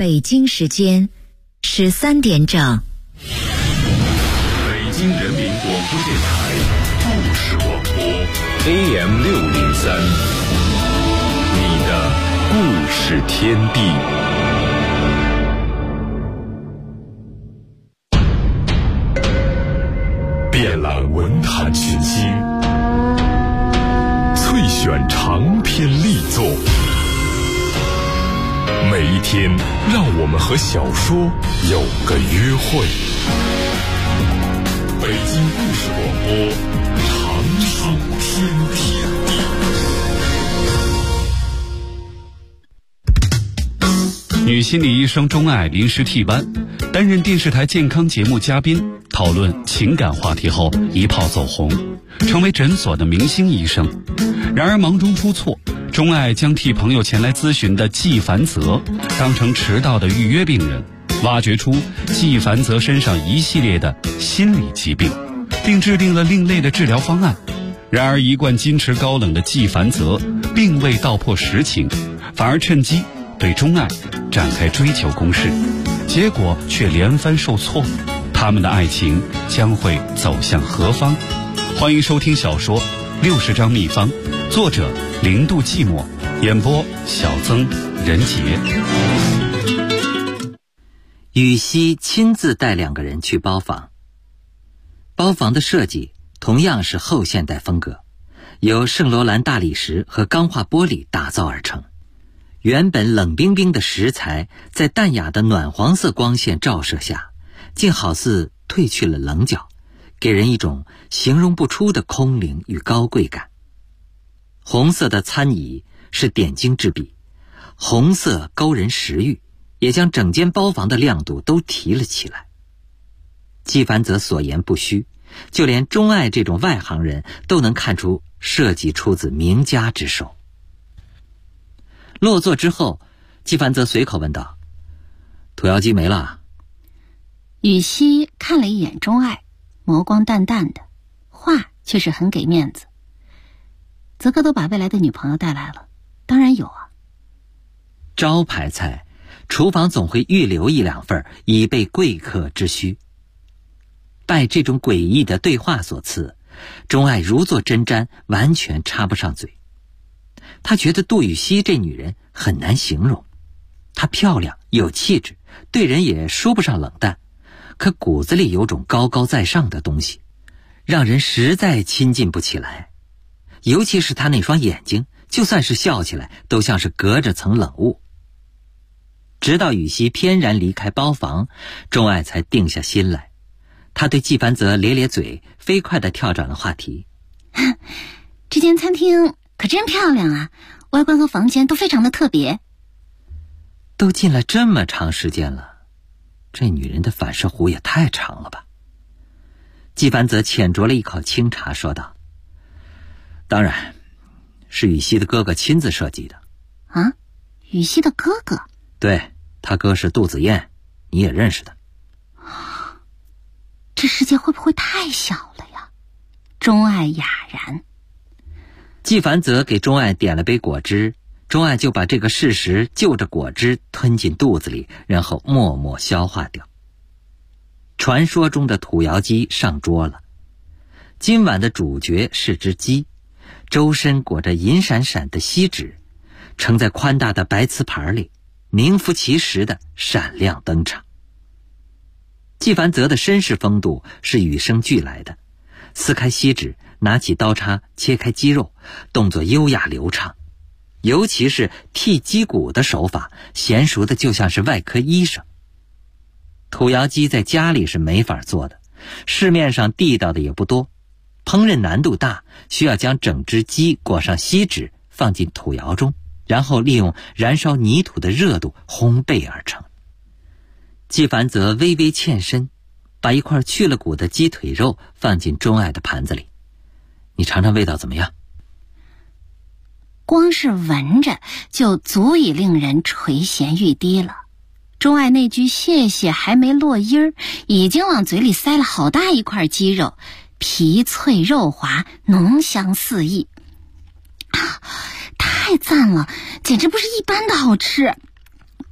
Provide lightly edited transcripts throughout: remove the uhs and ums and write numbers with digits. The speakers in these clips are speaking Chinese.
北京时间13点整。 北京人民广播电台故事广播 AM603，你的故事天地。遍览文坛群星，萃选长篇力作。每一天，让我们和小说有个约会。北京故事广播，长寿天地。 女心理医生钟爱临时替班，担任电视台健康节目嘉宾，讨论情感话题后一炮走红，成为诊所的明星医生。然而忙中出错，钟爱将替朋友前来咨询的纪凡泽当成迟到的预约病人，挖掘出纪凡泽身上一系列的心理疾病，并制定了另类的治疗方案。然而一贯矜持高冷的纪凡泽并未道破实情，反而趁机对钟爱展开追求攻势，结果却连番受挫。他们的爱情将会走向何方？欢迎收听小说《60张秘方》，作者0度寂寞，演播小曾、任杰。 羽西亲自带2个人去包房。包房的设计同样是后现代风格，由圣罗兰大理石和钢化玻璃打造而成。原本冷冰冰的石材，在淡雅的暖黄色光线照射下，竟好似褪去了棱角，给人一种形容不出的空灵与高贵感。红色的餐椅是点睛之笔，红色勾人食欲，也将整间包房的亮度都提了起来。纪凡泽所言不虚，就连钟爱这种外行人都能看出设计出自名家之手。落座之后，纪凡泽随口问道：“土窑鸡没了？” 羽西看了一眼钟爱，眸光淡淡的，话却是很给面子。泽哥都把未来的女朋友带来了，当然有啊。 招牌菜，厨房总会预留1、2份，以备贵客之需。拜这种诡异的对话所赐，钟爱如坐针毡，完全插不上嘴。他觉得杜羽西这女人很难形容，她漂亮有气质，对人也说不上冷淡，可骨子里有种高高在上的东西，让人实在亲近不起来。尤其是她那双眼睛，就算是笑起来都像是隔着层冷雾。直到羽西翩然离开包房，钟爱才定下心来。他对纪凡泽咧咧嘴，飞快地跳转了话题。 这间餐厅可真漂亮啊，外观和房间都非常的特别。 都进了这么长时间了，这女人的反射弧也太长了吧。纪凡泽浅酌了一口清茶，说道：“当然，是羽西的哥哥亲自设计的。” 啊？羽西的哥哥？ 对，他哥是杜子燕，你也认识的。 这世界会不会太小了呀？钟爱哑然。 纪凡泽给钟爱点了杯果汁，钟爱就把这个事实就着果汁吞进肚子里，然后默默消化掉。传说中的土窑鸡上桌了，今晚的主角是只鸡，周身裹着银闪闪的锡纸，盛在宽大的白瓷盘里，名副其实的闪亮登场。纪凡泽的绅士风度是与生俱来的，撕开锡纸，拿起刀叉切开鸡肉，动作优雅流畅，尤其是剔鸡骨的手法，娴熟的就像是外科医生。土窑鸡在家里是没法做的，市面上地道的也不多，烹饪难度大，需要将整只鸡裹上锡纸，放进土窑中，然后利用燃烧泥土的热度烘焙而成。纪凡泽微微欠身，把一块去了骨的鸡腿肉放进钟爱的盘子里。你尝尝味道怎么样？ 光是闻着就足以令人垂涎欲滴了。钟爱那句谢谢还没落音儿，已经往嘴里塞了好大一块鸡肉，皮脆肉滑，浓香四溢。太赞了，简直不是一般的好吃。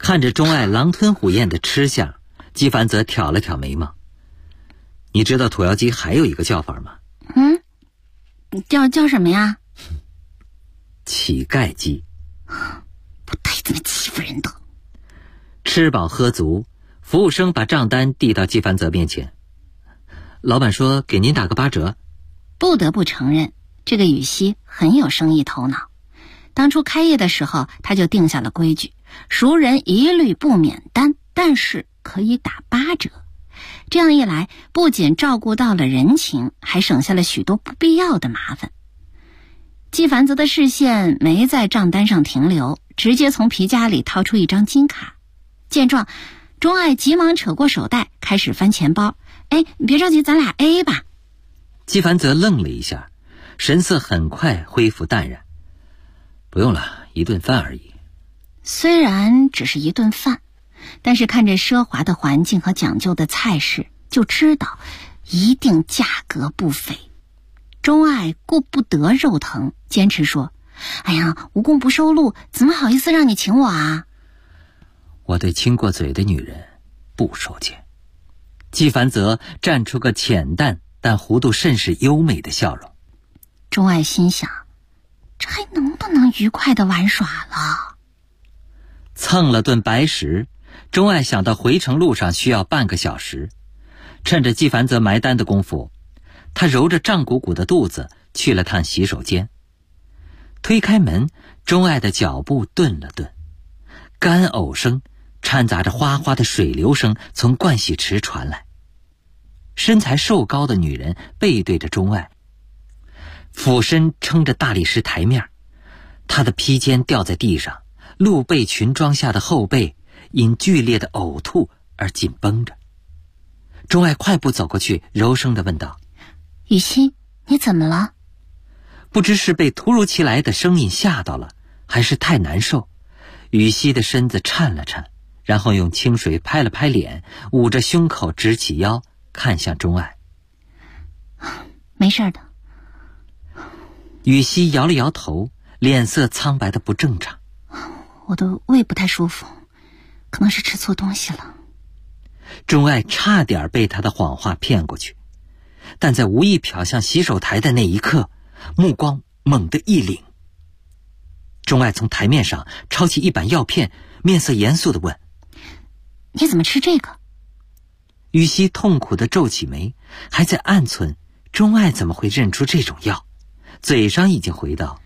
看着钟爱狼吞虎咽的吃相，纪凡泽挑了挑眉毛。你知道土窑鸡还有一个叫法吗？ 叫什么呀？ 乞丐鸡。 不带这么欺负人的。 吃饱喝足，服务生把账单递到纪凡泽面前。老板说给您打个8折。 不得不承认，这个羽西很有生意头脑。当初开业的时候，他就定下了规矩，熟人一律不免单，但是可以打8折。这样一来，不仅照顾到了人情，还省下了许多不必要的麻烦。纪凡泽的视线没在账单上停留，直接从皮夹里掏出一张金卡。见状，钟爱急忙扯过手袋，开始翻钱包。你别着急，咱俩 AA 吧。 纪凡泽愣了一下，神色很快恢复淡然。不用了，一顿饭而已。 虽然只是一顿饭，但是看着奢华的环境和讲究的菜式，就知道一定价格不菲。钟爱顾不得肉疼，坚持说：哎呀，无功不受禄，怎么好意思让你请我啊？ 我对亲过嘴的女人不收钱。纪凡泽绽出个浅淡但弧度甚是优美的笑容。 钟爱心想，这还能不能愉快的玩耍了？ 蹭了顿白食，钟爱想到回程路上需要半个小时，趁着纪凡泽埋单的功夫，他揉着胀鼓鼓的肚子去了趟洗手间。推开门，钟爱的脚步顿了顿，干呕声掺杂着哗哗的水流声从盥洗池传来。身材瘦高的女人背对着钟爱，俯身撑着大理石台面，她的披肩掉在地上，露背裙装下的后背因剧烈的呕吐而紧绷着。钟爱快步走过去，柔声地问道： 雨欣，你怎么了？ 不知是被突如其来的声音吓到了，还是太难受，雨熙的身子颤了颤，然后用清水拍了拍脸，捂着胸口直起腰，看向钟爱。 没事的。 雨熙摇了摇头，脸色苍白的不正常。 我的胃不太舒服，可能是吃错东西了。 钟爱差点被他的谎话骗过去，但在无意瞟向洗手台的那一刻，目光猛地一凛。钟爱从台面上抄起一板药片，面色严肃地问： 你怎么吃这个？ 雨熙痛苦地皱起眉，还在暗忖钟爱怎么会认出这种药，嘴上已经回道：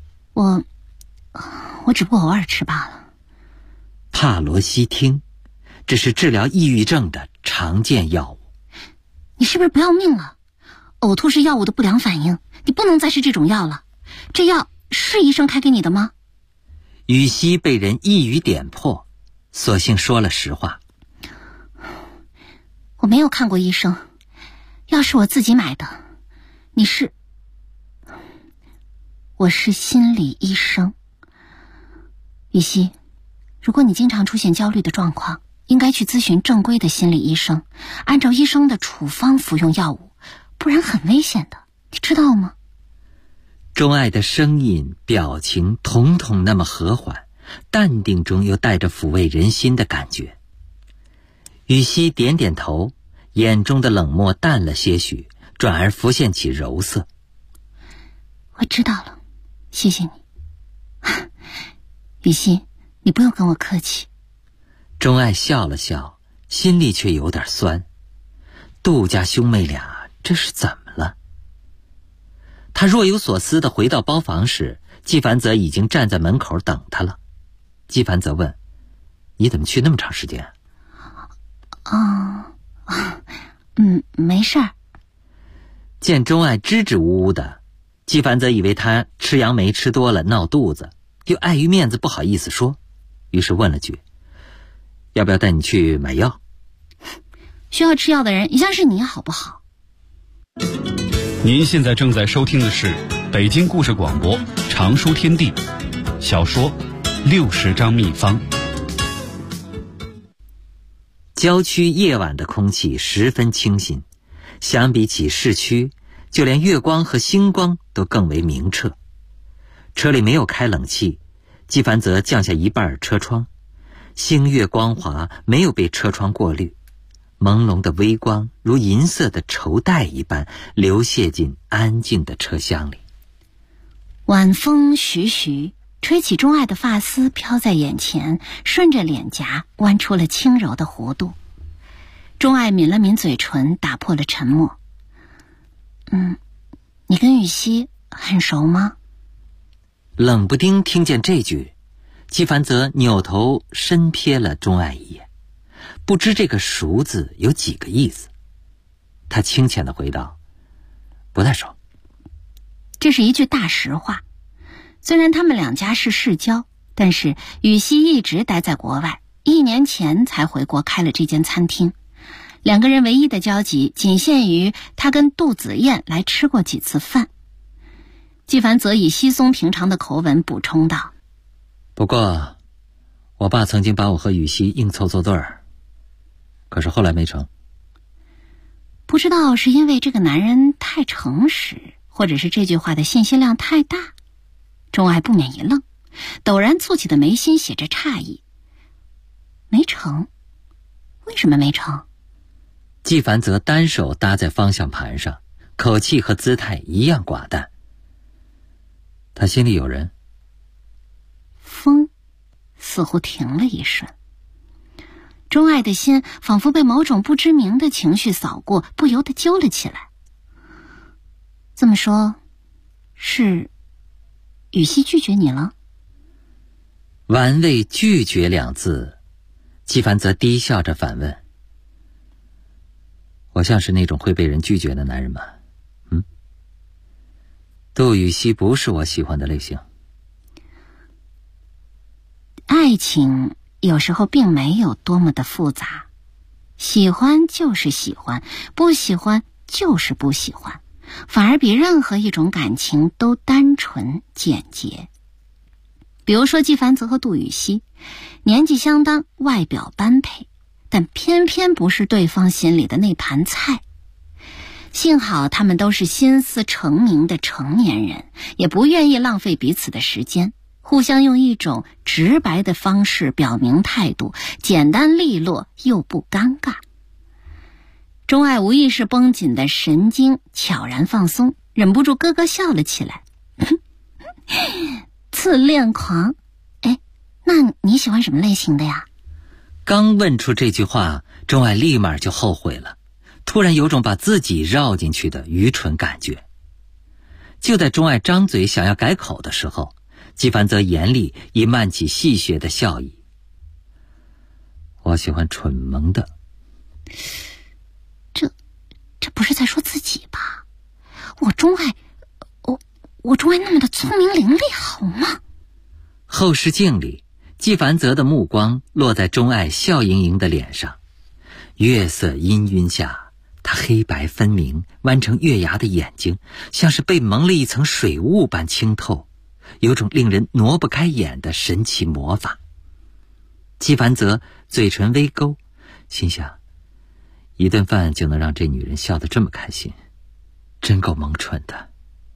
我只不过偶尔吃罢了。 帕罗西汀，这是治疗抑郁症的常见药物。 你是不是不要命了？呕吐是药物的不良反应，你不能再吃这种药了。这药是医生开给你的吗？ 雨熙被人一语点破，索性说了实话。 我没有看过医生，药是我自己买的。我是心理医生。雨熙，如果你经常出现焦虑的状况，应该去咨询正规的心理医生，按照医生的处方服用药物，不然很危险的，你知道吗？ 钟爱的声音表情统统那么和缓，淡定中又带着抚慰人心的感觉。雨熙点点头，眼中的冷漠淡了些许，转而浮现起柔色。 我知道了，谢谢你。雨熙，你不用跟我客气。 钟爱笑了笑，心里却有点酸。杜家兄妹俩这是怎么了？他若有所思地回到包房时，纪凡泽已经站在门口等他了。纪凡泽问：你怎么去那么长时间？ 没事儿。 见钟爱支支吾吾的，纪凡泽以为他吃杨梅吃多了闹肚子，又碍于面子不好意思说，于是问了句：要不要带你去买药？ 需要吃药的人一向是你，好不好？ 您现在正在收听的是北京故事广播长书天地小说60张秘方。 郊区夜晚的空气十分清新，相比起市区，就连月光和星光都更为明澈。车里没有开冷气，纪凡泽降下一半车窗， 星月光滑，没有被车窗过滤，朦胧的微光如银色的绸带一般流泻进安静的车厢里。 晚风徐徐吹起钟爱的发丝，飘在眼前，顺着脸颊弯出了轻柔的弧度。钟爱抿了抿嘴唇，打破了沉默。你跟雨熙很熟吗？ 冷不丁听见这句，纪凡泽扭头深瞥了钟爱一眼，不知这个熟字有几个意思。他轻浅地回道：不太熟。 这是一句大实话。虽然他们两家是世交，但是雨熙一直待在国外，1年前才回国开了这间餐厅。两个人唯一的交集仅限于他跟杜子燕来吃过几次饭。纪凡泽以稀松平常的口吻补充道： 不过我爸曾经把我和雨熙硬凑做对儿，可是后来没成。 不知道是因为这个男人太诚实，或者是这句话的信息量太大，钟爱不免一愣，陡然蹙起的眉心写着诧异。没成？为什么没成？ 纪凡泽单手搭在方向盘上，口气和姿态一样寡淡。他心里有人。 风似乎停了一瞬，钟爱的心仿佛被某种不知名的情绪扫过，不由得揪了起来。这么说，是雨熙拒绝你了？ 玩味拒绝2字，纪凡泽低笑着反问：我像是那种会被人拒绝的男人吗？杜雨熙不是我喜欢的类型。 爱情有时候并没有多么的复杂，喜欢就是喜欢，不喜欢就是不喜欢，反而比任何一种感情都单纯简洁。比如说纪凡泽和杜雨熙，年纪相当，外表般配，但偏偏不是对方心里的那盘菜。幸好他们都是心思成明的成年人，也不愿意浪费彼此的时间，互相用一种直白的方式表明态度，简单利落又不尴尬。钟爱无意识绷紧的神经悄然放松，忍不住咯咯笑了起来。自恋狂，那你喜欢什么类型的呀？ 刚问出这句话，钟爱立马就后悔了，突然有种把自己绕进去的愚蠢感觉。就在钟爱张嘴想要改口的时候，纪凡泽眼里已漫起戏谑的笑意。我喜欢蠢萌的。 这不是在说自己吧？我钟爱那么的聪明伶俐好吗？ 后视镜里，纪凡泽的目光落在钟爱笑盈盈的脸上，月色氤氲下，他黑白分明，弯成月牙的眼睛像是被蒙了一层水雾般清透，有种令人挪不开眼的神奇魔法。纪凡泽嘴唇微勾，心想，一顿饭就能让这女人笑得这么开心，真够萌蠢的。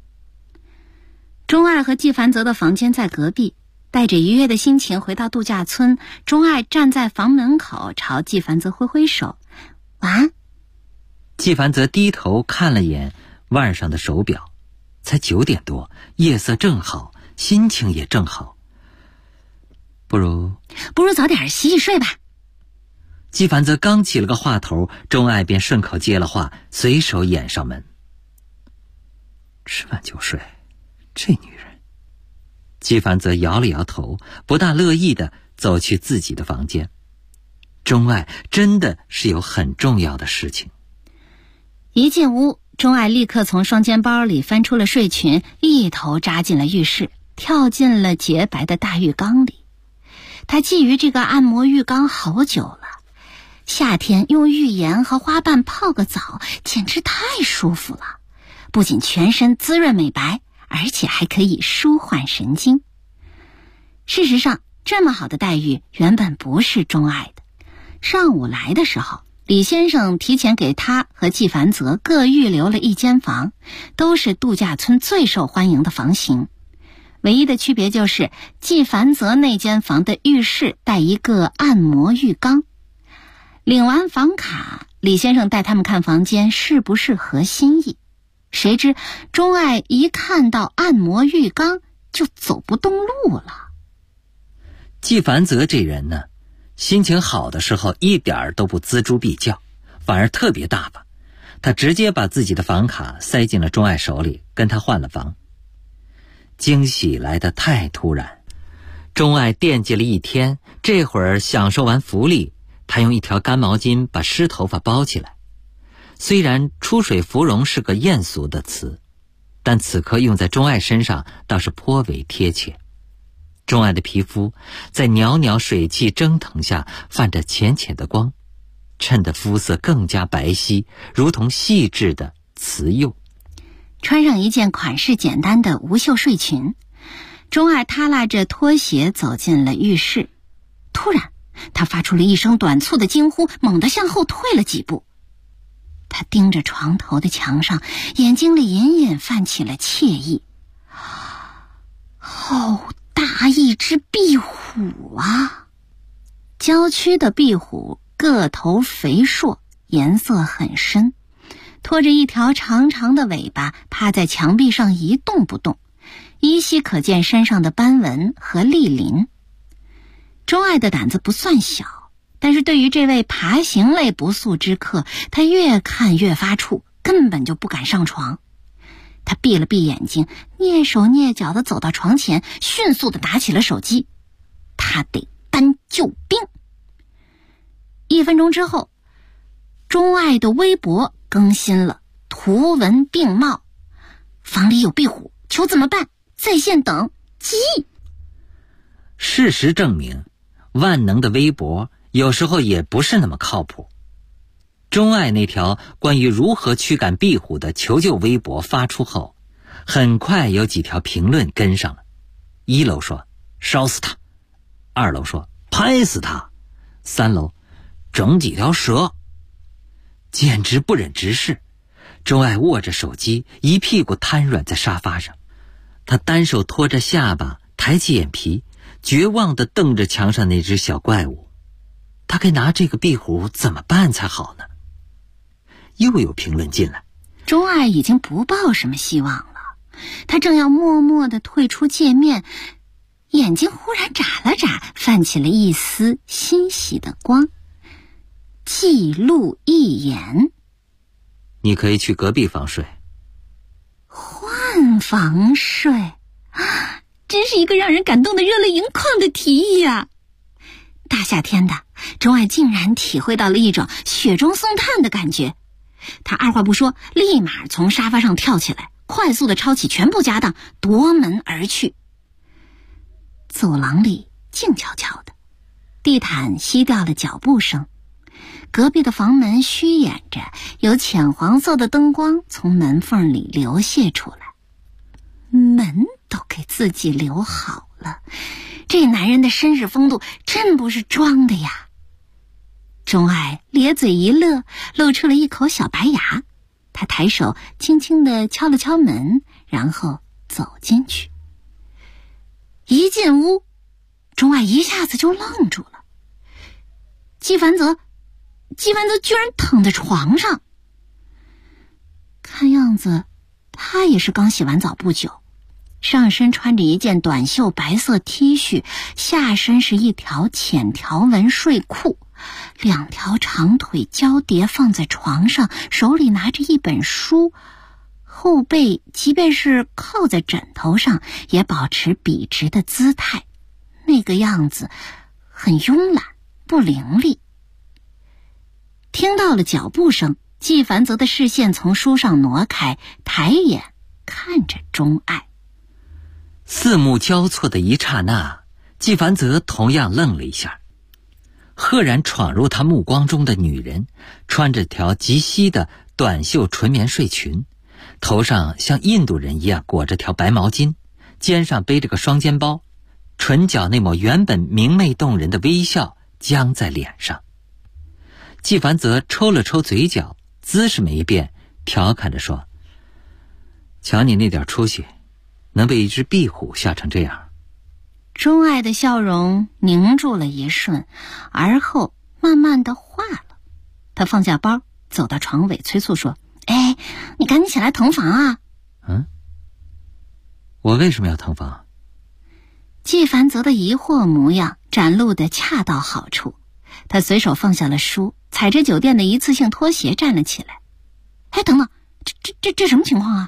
钟爱和纪凡泽的房间在隔壁，带着愉悦的心情回到度假村，钟爱站在房门口朝纪凡泽挥挥手，晚安。 纪凡泽低头看了眼腕上的手表，才9点多，夜色正好，心情也正好。不如早点洗洗睡吧。 纪凡泽刚起了个话头，钟爱便顺口接了话，随手掩上门。吃饭就睡，这女人。纪凡泽摇了摇头，不大乐意地走去自己的房间。钟爱真的是有很重要的事情。 一进屋，钟爱立刻从双肩包里翻出了睡裙，一头扎进了浴室，跳进了洁白的大浴缸里。他觊觎这个按摩浴缸好久了，夏天用浴盐和花瓣泡个澡简直太舒服了，不仅全身滋润美白，而且还可以舒缓神经。事实上，这么好的待遇原本不是钟爱的。上午来的时候，李先生提前给他和纪凡泽各预留了一间房，都是度假村最受欢迎的房型。 唯一的区别就是纪梵泽那间房的浴室带一个按摩浴缸。领完房卡，李先生带他们看房间适不适合心意。谁知钟爱一看到按摩浴缸就走不动路了。 纪梵泽这人呢，心情好的时候一点都不锱铢必较，反而特别大方。他直接把自己的房卡塞进了钟爱手里，跟他换了房。惊喜来得太突然，钟爱惦记了一天，这会儿享受完福利，他用一条干毛巾把湿头发包起来。虽然出水芙蓉是个艳俗的词，但此刻用在钟爱身上倒是颇为贴切。钟爱的皮肤在袅袅水汽蒸腾下泛着浅浅的光，衬得肤色更加白皙，如同细致的瓷釉。 穿上一件款式简单的无袖睡裙，钟爱踏拉着拖鞋走进了浴室。突然他发出了一声短促的惊呼，猛地向后退了几步。他盯着床头的墙上，眼睛里隐隐泛起了惬意。好大一只壁虎啊！郊区的壁虎个头肥硕，颜色很深，拖着一条长长的尾巴，趴在墙壁上一动不动，依稀可见身上的斑纹和莅鳞。钟爱的胆子不算小，但是对于这位爬行类不速之客，他越看越发怵，根本就不敢上床。他闭了闭眼睛，蹑手蹑脚地走到床前，迅速地拿起了手机。他得搬救兵。1分钟之后，钟爱的微博更新了，图文并茂：房里有壁虎，求怎么办？在线等，急！ 事实证明，万能的微博有时候也不是那么靠谱。钟爱那条关于如何驱赶壁虎的求救微博发出后，很快有几条评论跟上了。1楼说烧死他，2楼说拍死他，3楼整几条蛇。简直不忍直视。钟爱握着手机，一屁股瘫软在沙发上。他单手托着下巴，抬起眼皮，绝望地瞪着墙上那只小怪物。他该拿这个壁虎怎么办才好呢？又有评论进来。 钟爱已经不抱什么希望了，他正要默默地退出界面，眼睛忽然眨了眨，泛起了一丝欣喜的光。记录一言： 你可以去隔壁房睡。 换房睡，真是一个让人感动的热泪盈眶的提议呀！大夏天的，钟爱竟然体会到了一种雪中送炭的感觉。他二话不说，立马从沙发上跳起来，快速地抄起全部家当，夺门而去。走廊里静悄悄的，地毯吸掉了脚步声，隔壁的房门虚掩着，有浅黄色的灯光从门缝里流泻出来。门都给自己留好了，这男人的绅士风度真不是装的呀！钟爱咧嘴一乐，露出了一口小白牙。他抬手轻轻地敲了敲门，然后走进去。一进屋，钟爱一下子就愣住了。纪梵泽居然躺在床上。看样子他也是刚洗完澡不久，上身穿着一件短袖白色 T 恤，下身是一条浅条纹睡裤，2条长腿交叠放在床上，手里拿着一本书，后背即便是靠在枕头上也保持笔直的姿态，那个样子很慵懒不凌厉。听到了脚步声，纪梵泽的视线从书上挪开，抬眼看着钟爱。 四目交错的一刹那，纪梵泽同样愣了一下。赫然闯入他目光中的女人，穿着条极稀的短袖纯棉睡裙，头上像印度人一样裹着条白毛巾，肩上背着个双肩包，唇角那抹原本明媚动人的微笑僵在脸上。纪梵泽抽了抽嘴角，姿势没变，调侃着说：瞧你那点出息， 能被一只壁虎吓成这样？ 钟爱的笑容凝住了一瞬，而后慢慢的化了。他放下包，走到床尾催促说：哎，你赶紧起来腾房啊。 我为什么要腾房？ 季凡泽的疑惑模样展露得恰到好处。他随手放下了书，踩着酒店的一次性拖鞋站了起来。哎，等等，这什么情况啊？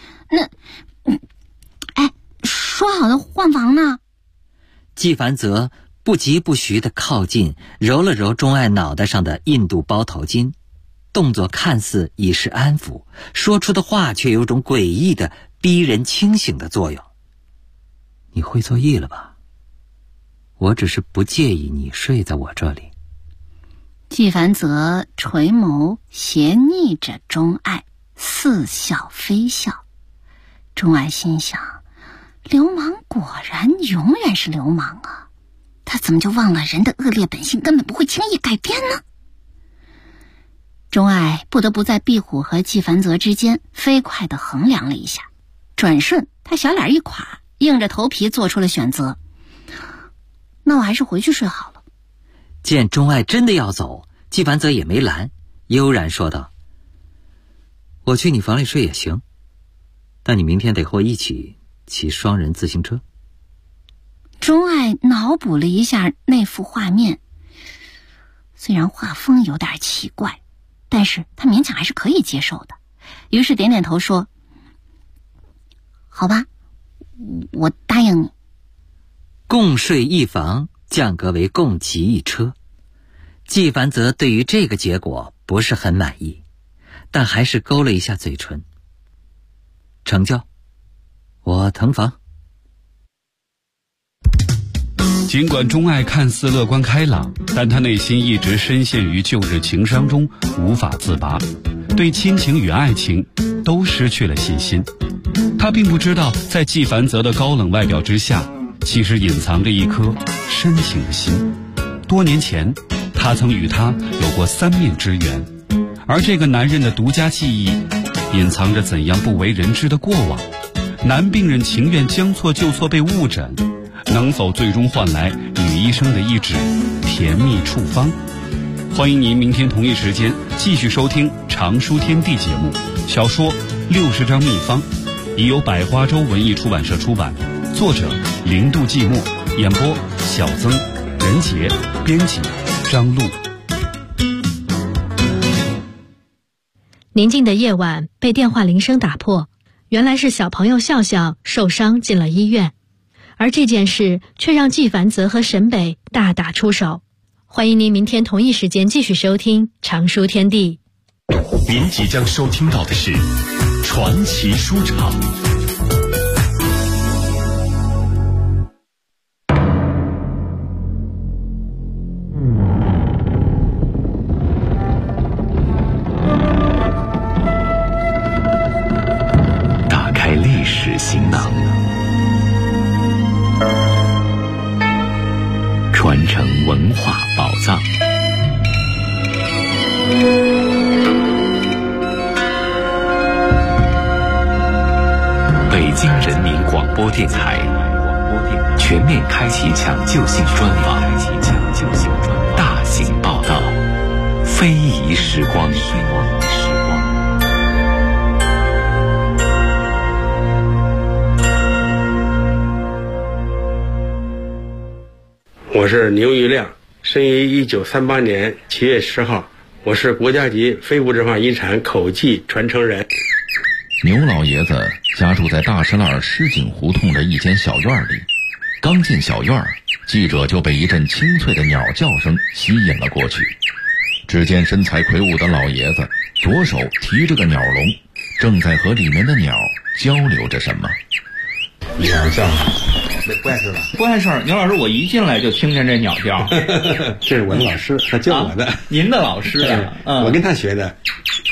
说好的换房呢？ 季凡泽不疾不徐地靠近，揉了揉钟爱脑袋上的印度包头巾，动作看似以示安抚，说出的话却有种诡异的逼人清醒的作用。你会错意了吧？我只是不介意你睡在我这里。 季凡泽垂眸斜睨着钟爱，似笑非笑。钟爱心想，流氓果然永远是流氓啊，他怎么就忘了人的恶劣本性根本不会轻易改变呢？钟爱不得不在壁虎和季凡泽之间飞快地衡量了一下，转瞬他小脸一垮，硬着头皮做出了选择。那我还是回去睡好了。 见钟爱真的要走，季凡泽也没拦，悠然说道：我去你房里睡也行，但你明天得和我一起骑双人自行车。 钟爱脑补了一下那幅画面，虽然画风有点奇怪，但是他勉强还是可以接受的，于是点点头说：好吧，我答应你。 共睡一房降格为共骑一车。季凡泽对于这个结果不是很满意，但还是勾了一下嘴唇。成交，我腾房。 尽管钟爱看似乐观开朗，但他内心一直深陷于旧日情伤中无法自拔，对亲情与爱情都失去了信心。他并不知道，在季凡泽的高冷外表之下，其实隐藏着一颗深情的心。多年前，他曾与他有过3面之缘，而这个男人的独家记忆，隐藏着怎样不为人知的过往。男病人情愿将错就错被误诊，能否最终换来女医生的一纸甜蜜处方？欢迎您明天同一时间继续收听常书天地节目，小说60张秘方，已由百花洲文艺出版社出版，作者零度寂寞，演播小曾、任杰，编辑张璐。 宁静的夜晚被电话铃声打破，原来是小朋友笑笑受伤进了医院，而这件事却让季凡泽和沈北大打出手。欢迎您明天同一时间继续收听常书天地。 您即将收听到的是传奇书场。打开历史行囊，传承文化宝藏。北京人民广播电台全面开启抢救性专访，大型报道，非遗时光。 我是牛玉亮，生于1938年7月10号，我是国家级非物质文化遗产口技传承人。 牛老爷子家住在大石栏狮井胡同的一间小院里，刚进小院，记者就被一阵清脆的鸟叫声吸引了过去。只见身材魁梧的老爷子左手提着个鸟笼，正在和里面的鸟交流着什么。 鸟叫不碍事吧？ 不碍事。牛老师，我一进来就听见这鸟叫。 这是我的老师，他教我的。 您的老师啊？ 我跟他学的。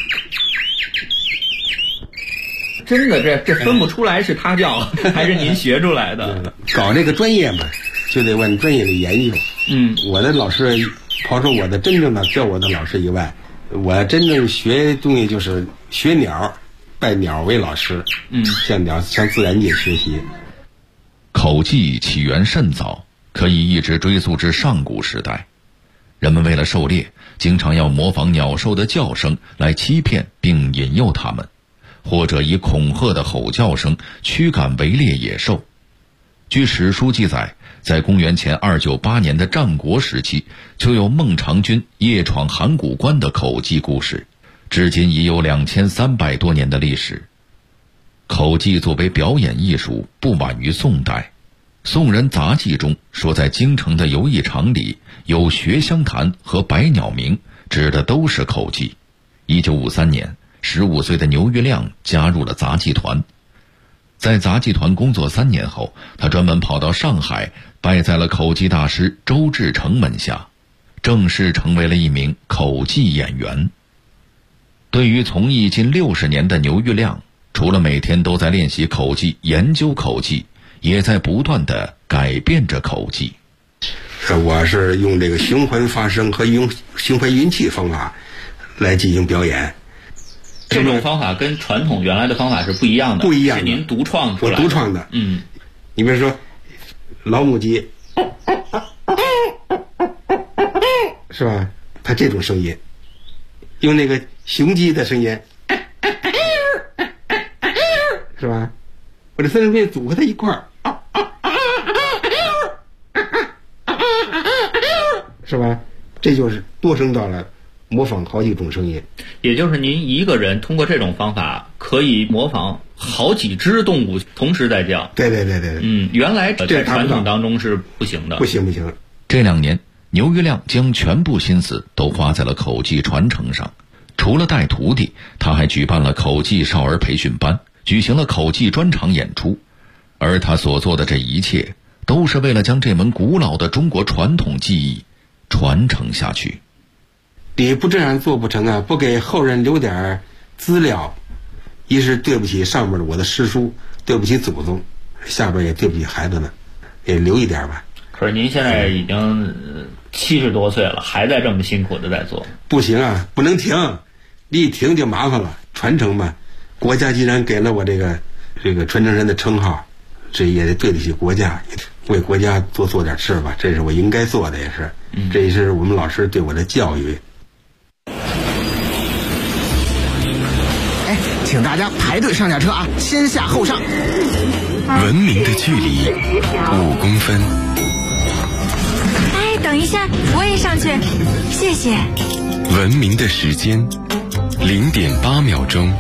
真的，这分不出来是他教还是您学出来的。 搞这个专业嘛，就得往专业里研究。我的老师，刨出我的真正的教我的老师以外，我真正学东西就是学鸟， 拜鸟为老师，向自然界学习。 口技起源甚早，可以一直追溯至上古时代。人们为了狩猎，经常要模仿鸟兽的叫声来欺骗并引诱它们，或者以恐吓的吼叫声驱赶围猎野兽。据史书记载，在公元前298年的战国时期，就有孟尝君夜闯函谷关的口技故事，至今已有2300多年的历史。口技作为表演艺术，不晚于宋代。宋人杂记中说，在京城的游艺场里有学香坛和百鸟鸣，指的都是口技。1953年，15岁的牛玉亮加入了杂技团。在杂技团工作3年后，他专门跑到上海，拜在了口技大师周志成门下，正式成为了一名口技演员。对于从艺近60年的牛玉亮，除了每天都在练习口技、研究口技，也在不断地改变着口技。 我是用这个循环发声和用循环运气方法来进行表演。 这种方法跟传统原来的方法是不一样的， 不一样的， 是您独创出来的。 我独创的。你比如说老母鸡，是吧？它这种声音，用那个雄鸡的声音，是吧？我这三声变组合在一块儿，是吧？这就是多声道了，模仿好几种声音。 也就是您一个人通过这种方法可以模仿好几只动物同时在叫。 对。 原来在传统当中是不行的。 不行。 这2年，牛玉亮将全部心思都花在了口技传承上。除了带徒弟，他还举办了口技少儿培训班，举行了口技专场演出。而他所做的这一切，都是为了将这门古老的中国传统技艺传承下去。 你不这样做不成啊！不给后人留点资料，一是对不起上面的我的师叔，对不起祖宗，下边也对不起孩子们，也留一点吧。 可是您现在已经70多岁了，还在这么辛苦的在做。不行啊，不能停，你一停就麻烦了。传承嘛，国家既然给了我这个传承人的称号，这也得对得起国家，为国家多做点事吧，这是我应该做的，也是，这也是我们老师对我的教育。 请大家排队上下车啊，先下后上。 文明的距离5公分。 哎，等一下，我也上去，谢谢。 文明的时间0.8秒钟。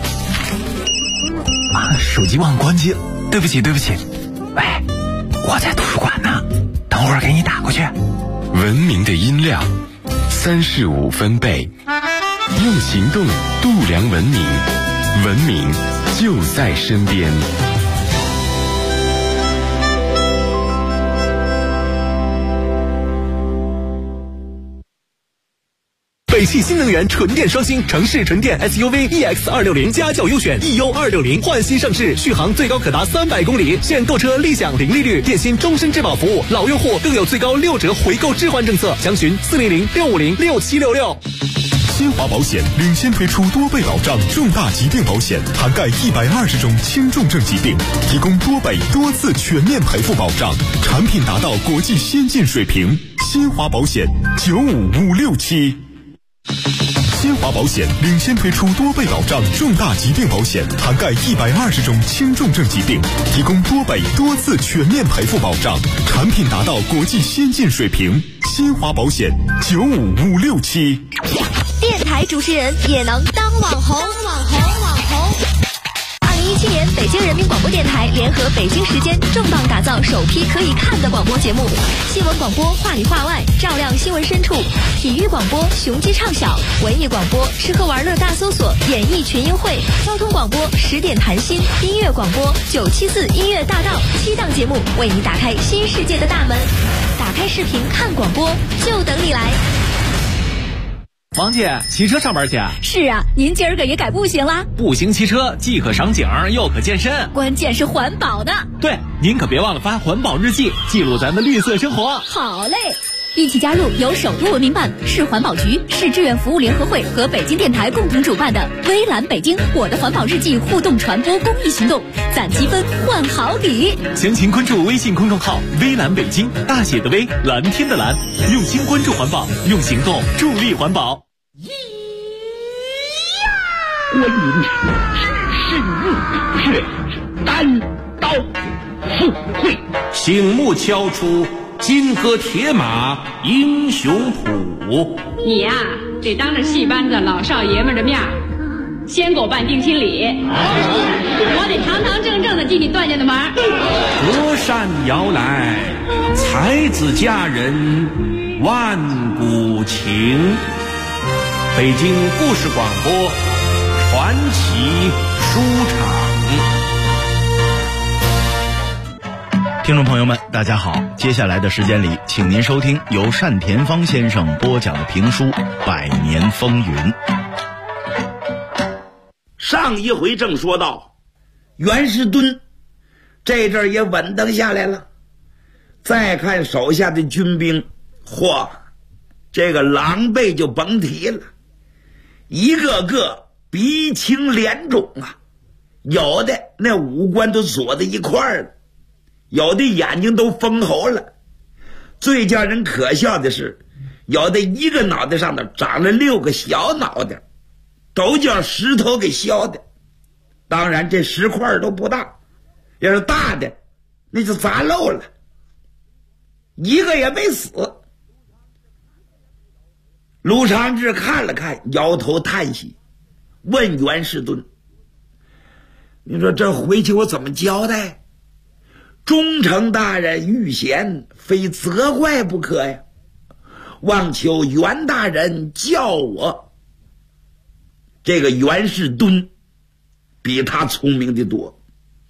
手机忘关机了，对不起。喂，我在图书馆呢，等会儿给你打过去。 文明的音量35分贝。用行动度量文明，文明就在身边。 北汽新能源纯电双星城市纯电 SUV EX260家轿优选 EU260 换新上市，续航最高可达300公里，现购车立享零利率，电信终身质保服务，老用户更有最高6折回购置换政策，详询400-650-6766。 新华保险领先推出多倍保障重大疾病保险，涵盖120种轻重症疾病，提供多倍多次全面赔付保障，产品达到国际先进水平。新华保险95567。新华保险领先推出多倍保障重大疾病保险，涵盖120种轻重症疾病，提供多倍多次全面赔付保障，产品达到国际先进水平。新华保险95567。 电台主持人也能当网红。2017年，北京人民广播电台联合北京时间重磅打造首批可以看的广播节目，新闻广播话里话外，照亮新闻深处；体育广播雄鸡唱晓，文艺广播吃喝玩乐大搜索，演艺群英会；交通广播10点谈心，音乐广播974音乐大道，7档节目为你打开新世界的大门。打开视频看广播，就等你来。 王姐，骑车上班去？ 是啊，您今儿个也改步行啦？ 步行骑车既可赏景又可健身， 关键是环保的。 对，您可别忘了发环保日记，记录咱的绿色生活。 好嘞。 一起加入由首都文明办、市环保局、市志愿服务联合会和北京电台共同主办的微蓝北京我的环保日记互动传播公益行动，攒积分换好礼。 详情关注微信公众号微蓝北京，大写的微，蓝天的蓝，用心关注环保，用行动助力环保。 观音慎入却单刀赴会，醒目敲出金戈铁马英雄谱。 你呀，得当着戏班子老少爷们的面先给我办定亲礼，我得堂堂正正的进你段家的门。 隔山遥来，才子佳人万古情。北京故事广播传奇书场。 听众朋友们大家好，接下来的时间里，请您收听由单田芳先生播讲的评书《百年风云》。 上一回正说到袁世敦这阵儿也稳当下来了，再看手下的军兵，嚯，这个狼狈就甭提了，一个个鼻青脸肿啊，有的那五官都锁在一块儿了，有的眼睛都封喉了，最叫人可笑的是，有的一个脑袋上头长了6个小脑袋，都叫石头给削的。当然这石块都不大，要是大的那就砸漏了，一个也没死。卢长志看了看，摇头叹息，问袁世敦，你说这回去我怎么交代？忠诚大人遇险，非责怪不可呀，望求袁大人教我。这个袁世敦比他聪明的多。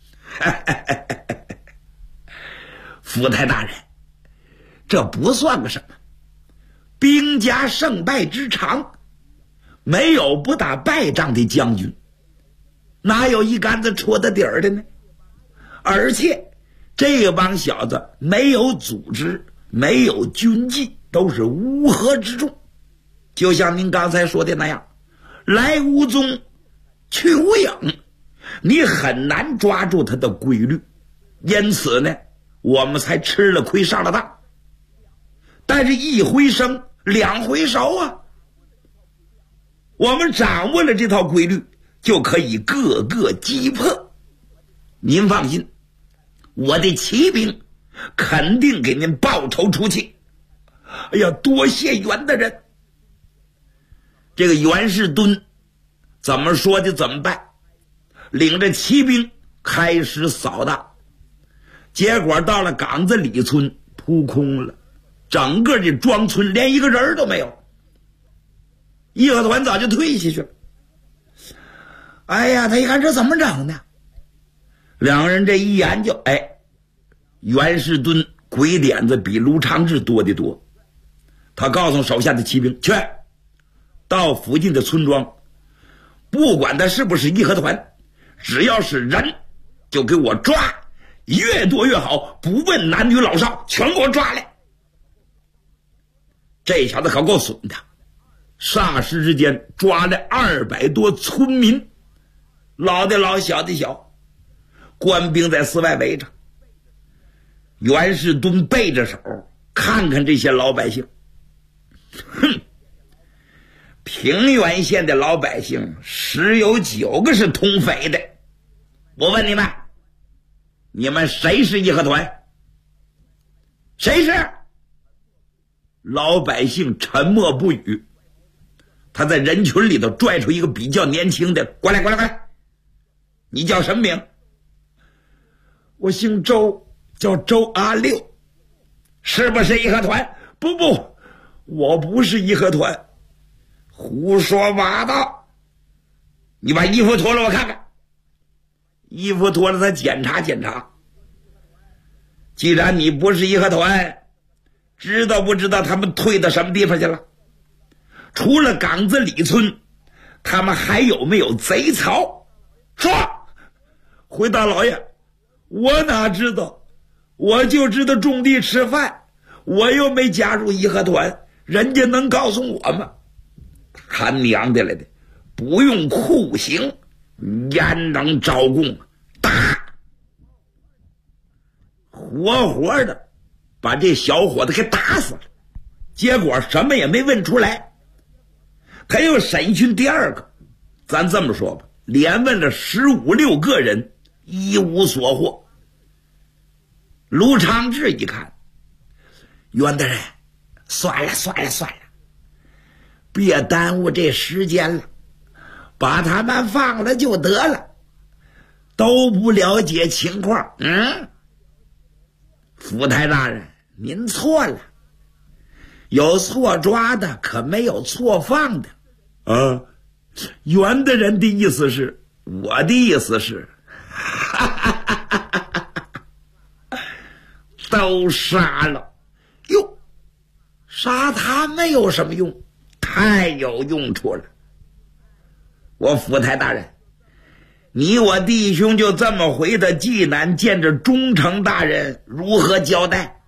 福太大人，这不算个什么，兵家胜败之常，没有不打败仗的将军，哪有一竿子戳到底儿的呢？而且这帮小子没有组织，没有军纪，都是乌合之众，就像您刚才说的那样，来无踪去无影，你很难抓住他的规律。因此呢，我们才吃了亏上了当。但是一回生两回熟啊，我们掌握了这套规律，就可以各个击破。您放心，我的骑兵肯定给您报仇出气。哎呀，多谢袁大人。这个袁世敦怎么说的怎么办，领着骑兵开始扫荡，结果到了岗子里村扑空了，整个的庄村连一个人都没有，义和团早就退下去了。哎呀，他一看这怎么整呢？两人这一研究，哎，袁世敦鬼点子比卢长志多得多。他告诉手下的骑兵，去到附近的村庄，不管他是不是义和团，只要是人就给我抓，越多越好，不问男女老少，全给我抓来。这小子可够损的，霎时之间抓了200多村民，老的老，小的小，官兵在寺外围着。袁世敦背着手看看这些老百姓，哼，平原县的老百姓10有9个是通匪的。我问你们谁是义和团？谁是？老百姓沉默不语。他在人群里头拽出一个比较年轻的，过来，你叫什么名？我姓周，叫周阿六。是不是义和团？不，我不是义和团。胡说八道！你把衣服脱了我看看。衣服脱了他检查检查。既然你不是义和团，知道不知道他们退到什么地方去了？除了岗子里村，他们还有没有贼巢？说！回大老爷，我哪知道，我就知道种地吃饭， 我又没加入义和团，人家能告诉我吗？他娘的来的，不用酷刑，焉能招供？打！活活的把这小伙子给打死了。结果什么也没问出来。他又审讯第二个，咱这么说吧，连问了15、16个人，一无所获。卢长志一看，袁大人，算了，别耽误这时间了，把他们放了就得了，都不了解情况。府台大人，您错了，有错抓的，可没有错放的。袁大人的意思是，我的意思是，都杀了。哟，杀他们有什么用？太有用处了。我府台大人，你我弟兄就这么回的济南，见着忠诚大人如何交代？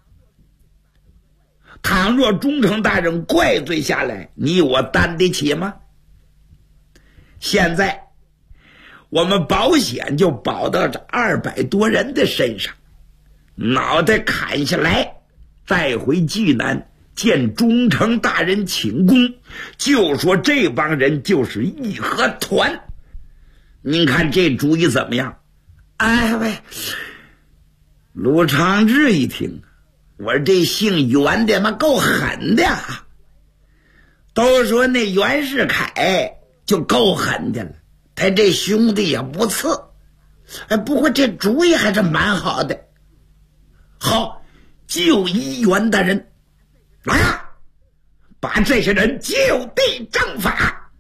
倘若忠诚大人怪罪下来，你我担得起吗？现在我们保险就保到这200多人的身上，脑袋砍下来，带回济南见忠诚大人请功，就说这帮人就是义和团。您看这主意怎么样？哎喂，卢长志一听，我这姓袁的嘛够狠的啊！都说那袁世凯就够狠的了，他这兄弟也不次。不过这主意还是蛮好的。好，就依袁大人来啊，把这些人就地正法。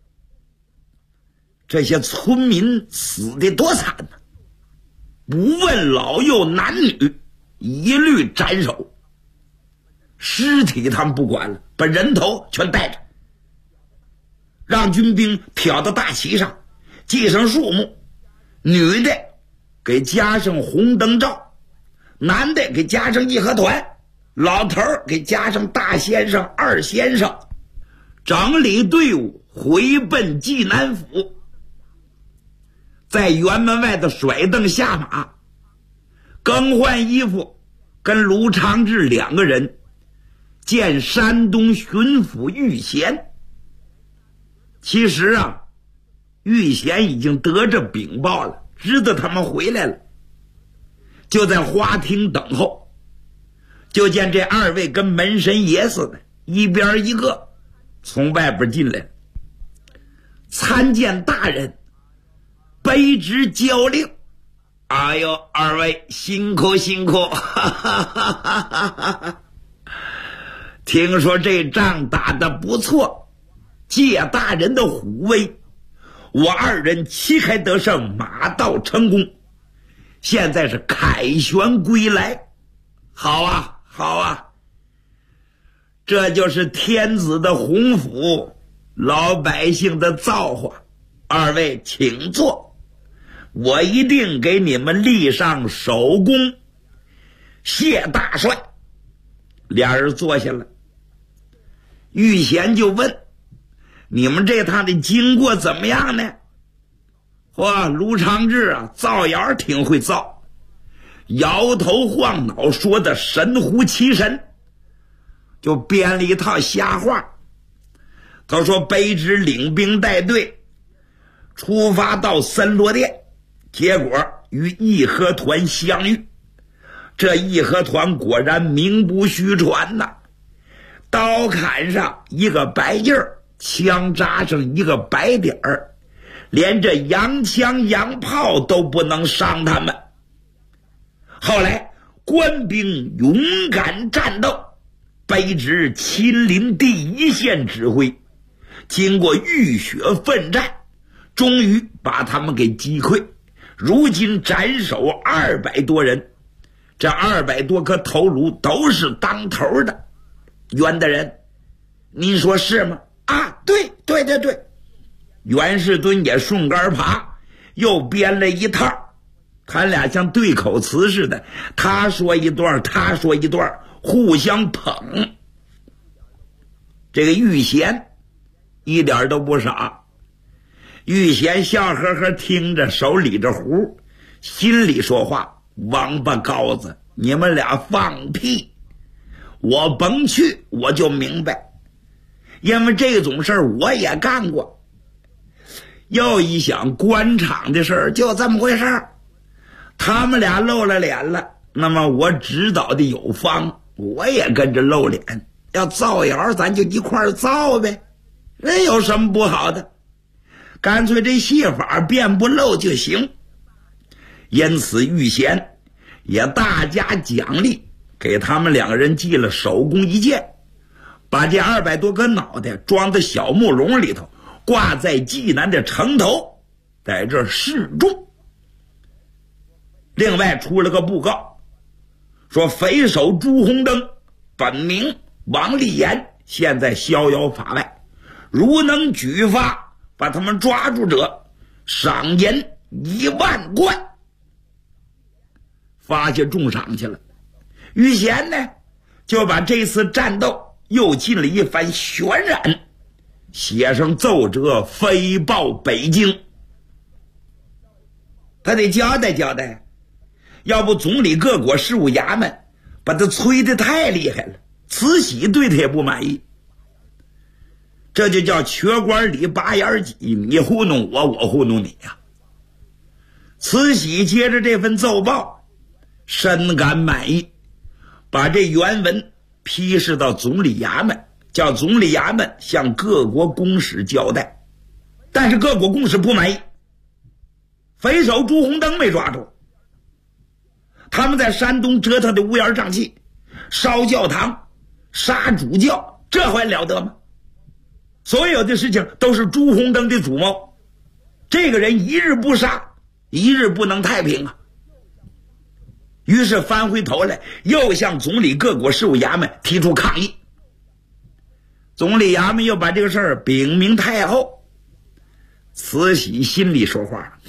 这些村民死得多惨呢，不问老幼男女，一律斩首。尸体他们不管了，把人头全带着，让军兵挑到大旗上，记上数目，女的给加上红灯罩，男的给加上义和团，老头给加上大先生、二先生，整理队伍回奔济南府。在辕门外的甩凳下马，更换衣服，跟卢长志2个人见山东巡抚玉贤。其实啊，玉贤已经得着禀报了，知道他们回来了，就在花厅等候。就见这2位跟门神爷似的，一边一个从外边进来了。参见大人，卑职交令。哎呦，2位辛苦辛苦，听说这仗打得不错，借大人的虎威，我2人旗开得胜，马到成功，现在是凯旋归来。好啊好啊，这就是天子的洪福，老百姓的造化。2位请坐，我一定给你们立上首功。谢大帅。俩人坐下了，玉贤就问，你们这趟的经过怎么样呢？哇，卢长志啊，造谣挺会造，摇头晃脑说的神乎其神，就编了一套瞎话。他说卑职领兵带队出发到森罗殿，结果与义和团相遇。这义和团果然名不虚传呐，刀砍上一个白印儿，枪扎上一个白点儿，连这洋枪洋炮都不能伤他们。后来官兵勇敢战斗，卑职亲临第一线指挥，经过浴血奋战，终于把他们给击溃。如今斩首200多人，这200多颗头颅都是当头的。袁大人，您说是吗？啊，对。袁世敦也顺杆爬，又编了一套，他俩像对口词似的，他说一段，他说一段， 互相捧。这个玉贤一点都不傻，玉贤笑呵呵听着，手理着壶，心里说话：王八羔子，你们俩放屁，我甭去我就明白，因为这种事儿我也干过。又一想，官场的事儿就这么回事儿，他们俩露了脸了，那么我指导的有方，我也跟着露脸，要造谣咱就一块儿造呗，那有什么不好的？干脆这戏法变不露就行。因此玉贤也大加奖励，给他们两个人系了手工一件，把这200多个脑袋装在小木笼里头，挂在济南的城头，在这示众。另外出了个布告，说匪首朱红灯本名王立言，现在逍遥法外，如能举发把他们抓住者，赏银1万贯。发下重赏去了。玉贤呢，就把这次战斗又进了一番渲染，写上奏折飞报北京。他得交代交代，要不总理各国事务衙门把他催得太厉害了，慈禧对他也不满意。这就叫瘸官里拔眼脊，你糊弄我，我糊弄你呀。慈禧接着这份奏报深感满意，把这原文批示到总理衙门，叫总理衙门向各国公使交代。但是各国公使不满意，匪首朱红灯没抓住，他们在山东折腾的乌烟瘴气，烧教堂，杀主教，这还了得吗？所有的事情都是朱红灯的主谋，这个人一日不杀，一日不能太平啊。于是翻回头来，又向总理各国事务衙门提出抗议。总理衙门又把这个事儿禀明太后。慈禧心里说话：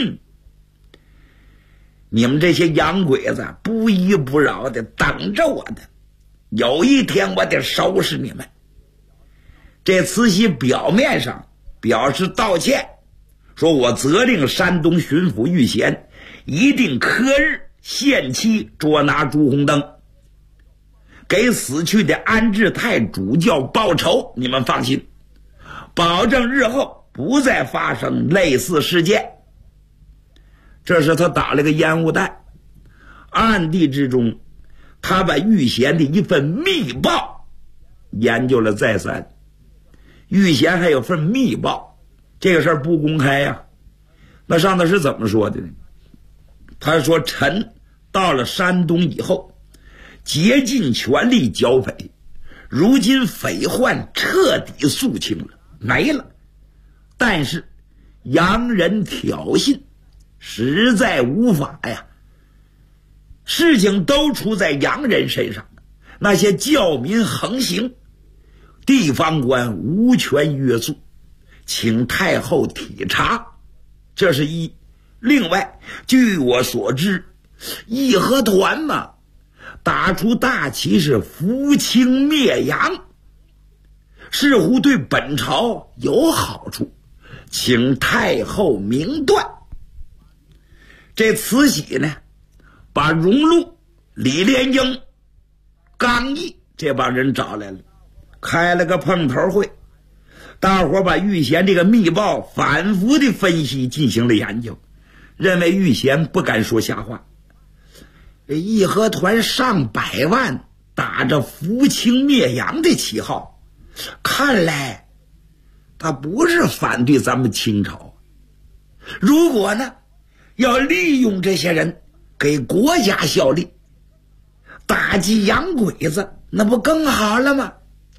你们这些洋鬼子不依不饶的等着我的，有一天我得收拾你们。这慈禧表面上表示道歉，说我责令山东巡抚玉贤一定刻日限期捉拿朱红灯，给死去的安置泰主教报仇，你们放心，保证日后不再发生类似事件。这是他打了个烟雾弹，暗地之中他把玉贤的一份密报研究了再三。玉贤还有份密报，这个事儿不公开呀。那上头是怎么说的呢？他说臣到了山东以后，竭尽全力剿匪，如今匪患彻底肃清了，没了。但是洋人挑衅，实在无法呀。事情都出在洋人身上，那些教民横行，地方官无权约束，请太后体察。这是一。另外，据我所知，义和团嘛，打出大旗是扶清灭洋，似乎对本朝有好处，请太后明断。这慈禧呢，把荣禄、李莲英、刚毅这帮人找来了，开了个碰头会，大伙把玉贤这个密报反复的分析，进行了研究，认为玉贤不敢说瞎话。义和团上百万打着扶清灭洋的旗号，看来他不是反对咱们清朝。如果呢，要利用这些人给国家效力，打击洋鬼子，那不更好了吗？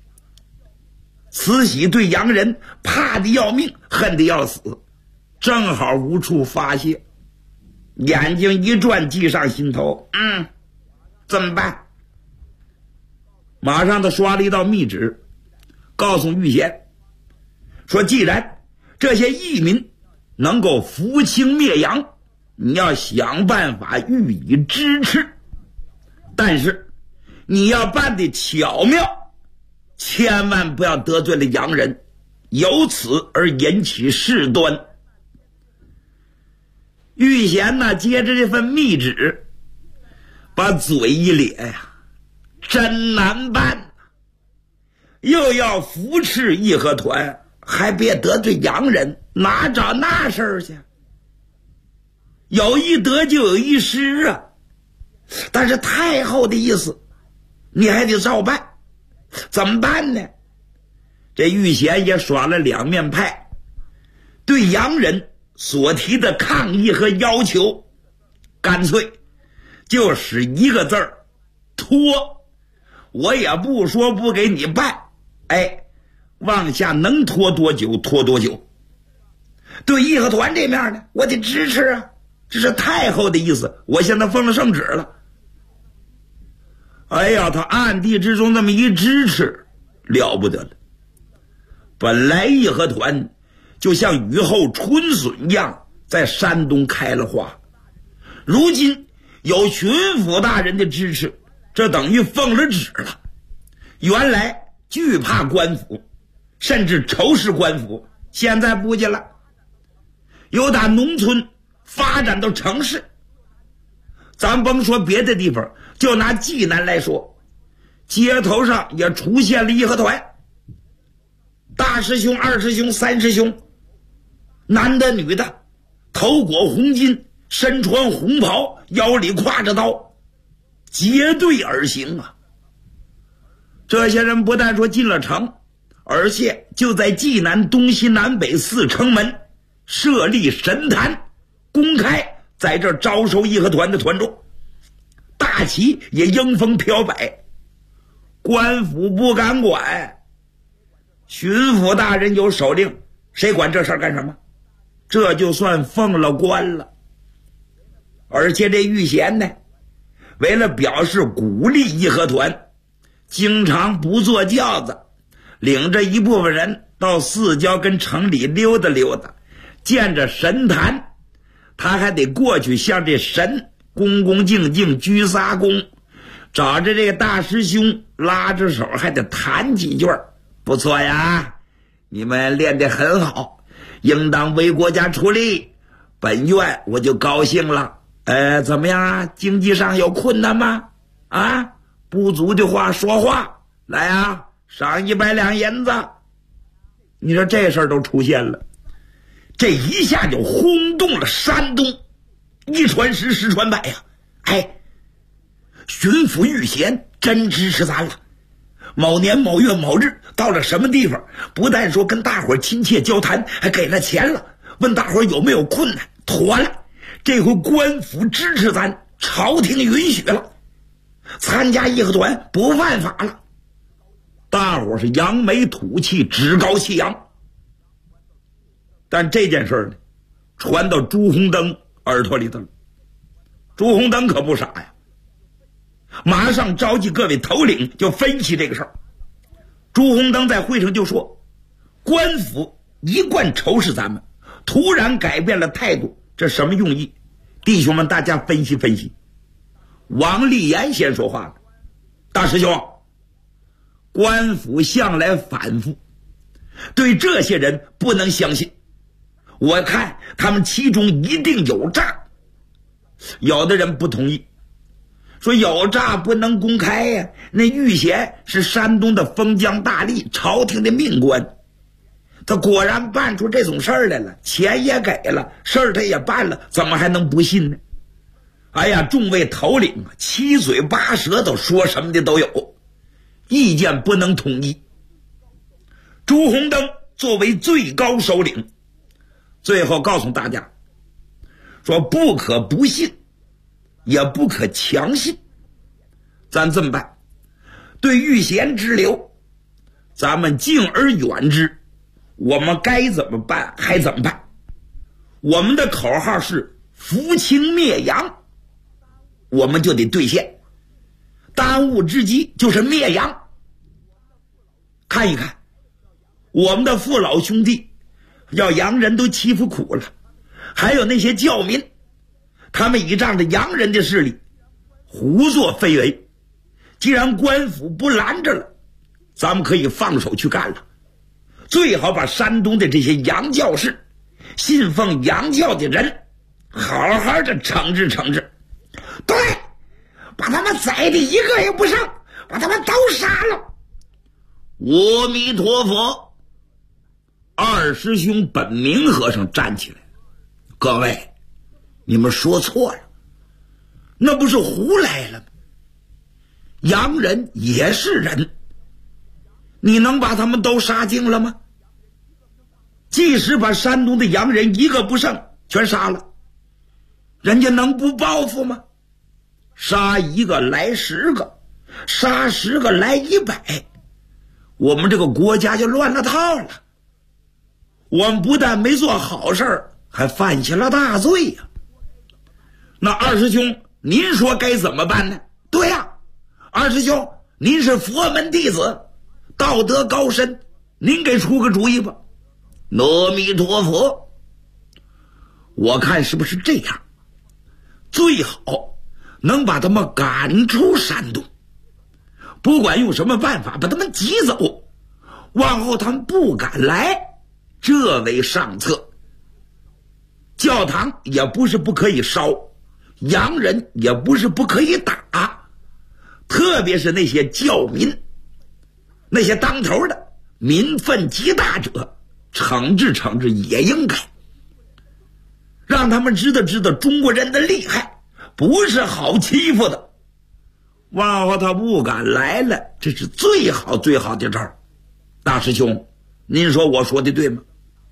慈禧对洋人怕得要命，恨得要死，正好无处发泄，眼睛一转，计上心头，怎么办？马上他刷了一道密旨，告诉玉贤说，既然这些义民能够扶清灭洋，你要想办法予以支持，但是你要办的巧妙，千万不要得罪了洋人，由此而引起事端。玉贤呢，接着这份密旨，把嘴一咧呀，真难办，又要扶持义和团，还别得罪洋人，哪找那事儿去？有一得就有一失啊！但是太后的意思，你还得照办，怎么办呢？这玉贤也耍了两面派，对洋人所提的抗议和要求，干脆就使一个字儿：拖。我也不说不给你办，往下能拖多久拖多久。对义和团这面呢，我得支持啊，这是太后的意思，我现在奉了圣旨了。他暗地之中这么一支持，了不得了。本来义和团就像雨后春笋一样在山东开了花，如今有巡抚大人的支持，这等于奉了旨了。原来惧怕官府，甚至仇视官府，现在不去了，由打农村发展到城市。咱甭说别的地方，就拿济南来说，街头上也出现了义和团，大师兄、二师兄、三师兄，男的女的，头裹红巾，身穿红袍，腰里挎着刀，结队而行啊！这些人不但说进了城，而且就在济南东西南北4城门设立神坛，公开在这招收义和团的团众，大旗也迎风飘摆。官府不敢管，巡抚大人有手令，谁管这事儿干什么？这就算奉了官了。而且这玉贤呢，为了表示鼓励义和团，经常不坐轿子，领着一部分人到四郊跟城里溜达溜达，见着神坛，他还得过去向这神恭恭敬敬鞠仨躬，找着这个大师兄拉着手还得弹几句，不错呀，你们练得很好，应当为国家出力，本院我就高兴了。怎么样啊？经济上有困难吗？不足的话说话，来啊，赏100两银子。你说这事儿都出现了，这一下就轰动了山东，一传十，十传百呀！巡抚玉贤真支持咱了。某年某月某日到了什么地方，不但说跟大伙亲切交谈，还给了钱了，问大伙有没有困难，妥了。这回官府支持咱，朝廷允许了，参加义和团不犯法了。大伙是扬眉吐气，趾高气扬。但这件事呢，传到朱红灯耳朵里头了。朱红灯可不傻呀，马上召集各位头领就分析这个事儿。朱红灯在会上就说，官府一贯仇视咱们，突然改变了态度，这什么用意？弟兄们，大家分析分析。王立言先说话了，大师兄，官府向来反复，对这些人不能相信，我看他们其中一定有诈。有的人不同意，说有诈不能公开呀，那玉贤是山东的封疆大吏，朝廷的命官，他果然办出这种事儿来了，钱也给了，事儿他也办了，怎么还能不信呢？众位头领七嘴八舌的说什么的都有，意见不能统一。朱红灯作为最高首领，最后告诉大家说，不可不信，也不可强信。咱这么办，对玉贤之流，咱们敬而远之，我们该怎么办还怎么办。我们的口号是扶清灭洋，我们就得兑现，当务之急就是灭洋。看一看我们的父老兄弟，要洋人都欺负苦了，还有那些教民，他们倚仗着洋人的势力胡作非为， 既然官府不拦着了，咱们可以放手去干了。最好把山东的这些洋教士、信奉洋教的人好好的惩治惩治。对，把他们宰的一个也不剩，把他们都杀了。阿弥陀佛。二师兄本明和尚站起来，各位，你们说错了，那不是胡来了吗？洋人也是人，你能把他们都杀尽了吗？即使把山东的洋人一个不剩全杀了，人家能不报复吗？杀一个来10个，杀10个来100，我们这个国家就乱了套了。我们不但没做好事，还犯下了大罪呀。那二师兄，您说该怎么办呢？对呀，二师兄，您是佛门弟子，道德高深，您给出个主意吧。阿弥陀佛。我看是不是这样，最好能把他们赶出山东，不管用什么办法把他们挤走，往后他们不敢来，这为上策。教堂也不是不可以烧，洋人也不是不可以打，特别是那些教民，那些当头的民愤极大者，惩治惩治也应该，让他们知道中国人的厉害，不是好欺负的。往后他不敢来了，这是最好最好的招。大师兄，您说我说的对吗？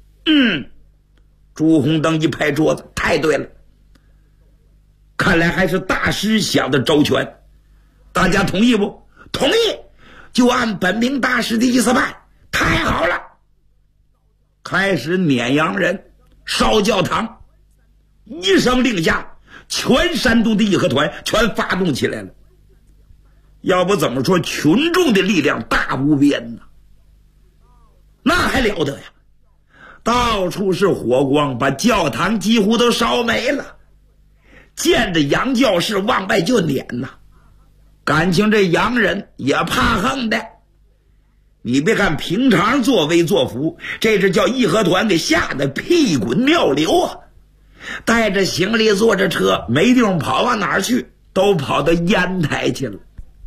朱红灯一拍桌子，太对了，看来还是大师想的周全。大家同意不？同意，就按本明大师的意思办。太好了，开始撵洋人，烧教堂，一声令下，全山东的义和团全发动起来了。要不怎么说群众的力量大无边呢？那还了得呀，到处是火光，把教堂几乎都烧没了。见着洋教士往外就撵呐，感情这洋人也怕横的。你别看平常作威作福，这是叫义和团给吓得屁滚尿流啊！带着行李坐着车，没地方跑，往哪儿去？都跑到烟台去了。